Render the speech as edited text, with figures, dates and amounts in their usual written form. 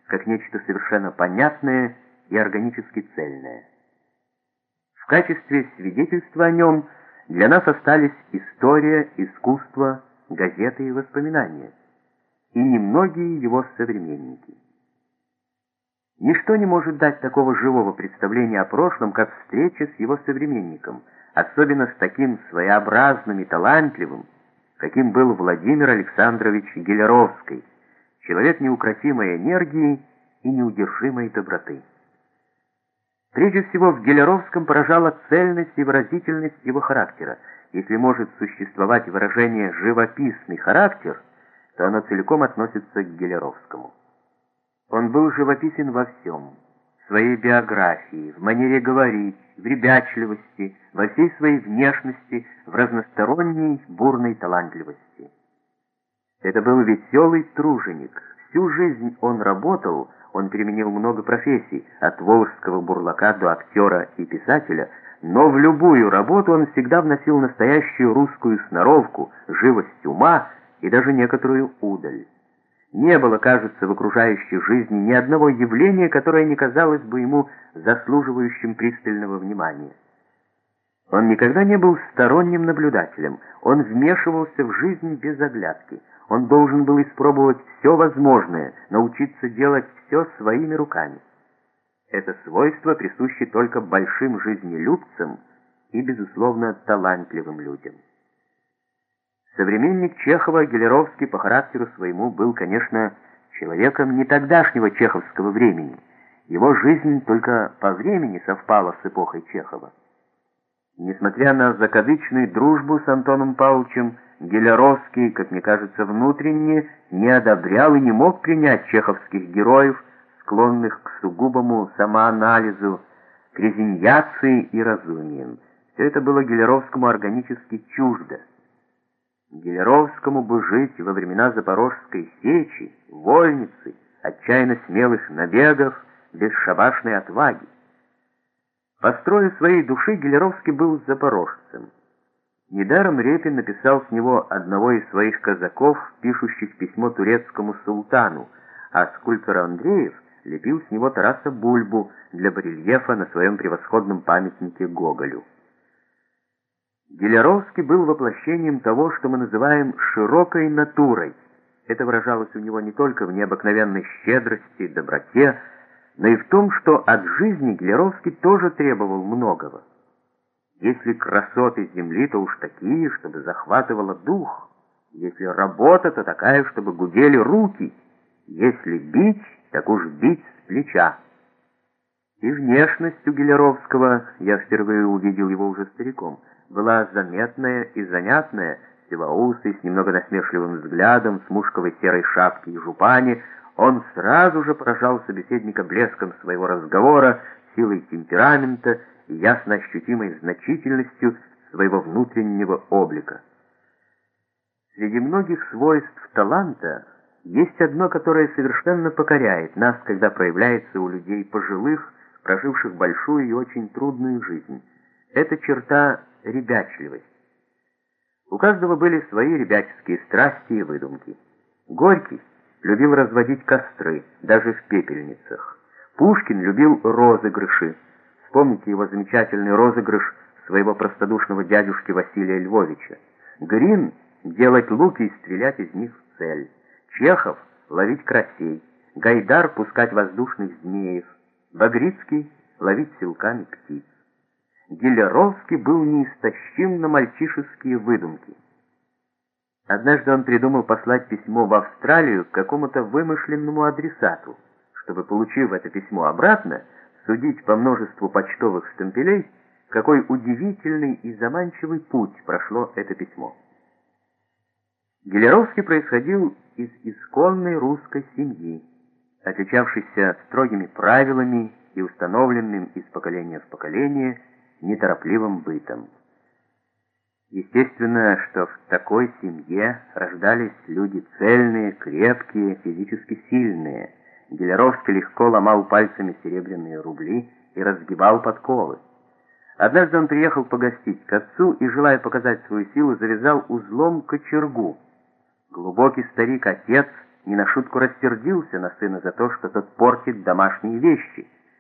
как нечто совершенно понятное и органически цельное. В качестве свидетельства о нем для нас остались история, искусство, газеты и воспоминания, и немногие его современники. Ничто не может дать такого живого представления о прошлом, как встреча с его современником, особенно с таким своеобразным и талантливым, каким был Владимир Александрович Гелеровский, человек неукротимой энергии и неудержимой доброты. Прежде всего, в Гелеровском поражала цельность и выразительность его характера. Если может существовать выражение «живописный характер», то оно целиком относится к Гелеровскому. Он был живописен во всем: в своей биографии, в манере говорить, в ребячливости, во всей своей внешности, в разносторонней бурной талантливости. Это был веселый труженик. Всю жизнь он работал, он применил много профессий, от волжского бурлака до актера и писателя, но в любую работу он всегда вносил настоящую русскую сноровку, живость ума и даже некоторую удаль. Не было, кажется, в окружающей жизни ни одного явления, которое не казалось бы ему заслуживающим пристального внимания. Он никогда не был сторонним наблюдателем, он вмешивался в жизнь без оглядки. Он должен был испробовать все возможное, научиться делать все своими руками. Это свойство присуще только большим жизнелюбцам и, безусловно, талантливым людям. Современник Чехова Гелеровский по характеру своему был, конечно, человеком не тогдашнего чеховского времени. Его жизнь только по времени совпала с эпохой Чехова. Несмотря на закадычную дружбу с Антоном Павловичем, Гелеровский, как мне кажется, внутренне не одобрял и не мог принять чеховских героев, склонных к сугубому самоанализу, к резиньяции и разуниям. Все это было Гелеровскому органически чуждо. Гелеровскому бы жить во времена Запорожской сечи, вольницы, отчаянно смелых набегов, бесшабашной отваги. По строю своей души Гелеровский был запорожцем. Недаром Репин написал с него одного из своих казаков, пишущих письмо турецкому султану, а скульптор Андреев лепил с него Тараса Бульбу для барельефа на своем превосходном памятнике Гоголю. Гелеровский был воплощением того, что мы называем «широкой натурой». Это выражалось у него не только в необыкновенной щедрости и доброте, но и в том, что от жизни Гелеровский тоже требовал многого. Если красоты земли, то уж такие, чтобы захватывало дух. Если работа, то такая, чтобы гудели руки. Если бить, так уж бить с плеча. И внешность у Гелеровского, я впервые увидел его уже стариком, была заметная и занятная, сивоусый, с немного насмешливым взглядом, с мушковой серой шапки и жупане. Он сразу же поражал собеседника блеском своего разговора, силой темперамента и ясно ощутимой значительностью своего внутреннего облика. Среди многих свойств таланта есть одно, которое совершенно покоряет нас, когда проявляется у людей пожилых, проживших большую и очень трудную жизнь. Это черта ребячливость. У каждого были свои ребяческие страсти и выдумки. Горький любил разводить костры, даже в пепельницах. Пушкин любил розыгрыши. Вспомните его замечательный розыгрыш своего простодушного дядюшки Василия Львовича. Грин — делать луки и стрелять из них в цель. Чехов — ловить карасей. Гайдар — пускать воздушных змеев. Багрицкий — ловить силками птиц. Гелеровский был неистощим на мальчишеские выдумки. Однажды он придумал послать письмо в Австралию к какому-то вымышленному адресату, чтобы, получив это письмо обратно, судить по множеству почтовых штемпелей, какой удивительный и заманчивый путь прошло это письмо. Гелеровский происходил из исконной русской семьи, отличавшейся строгими правилами и установленным из поколения в поколение неторопливым бытом. Естественно, что в такой семье рождались люди цельные, крепкие, физически сильные. Гелеровский легко ломал пальцами серебряные рубли и разгибал подковы. Однажды он приехал погостить к отцу и, желая показать свою силу, завязал узлом кочергу. Глубокий старик-отец не на шутку рассердился на сына за то, что тот портит домашние вещи.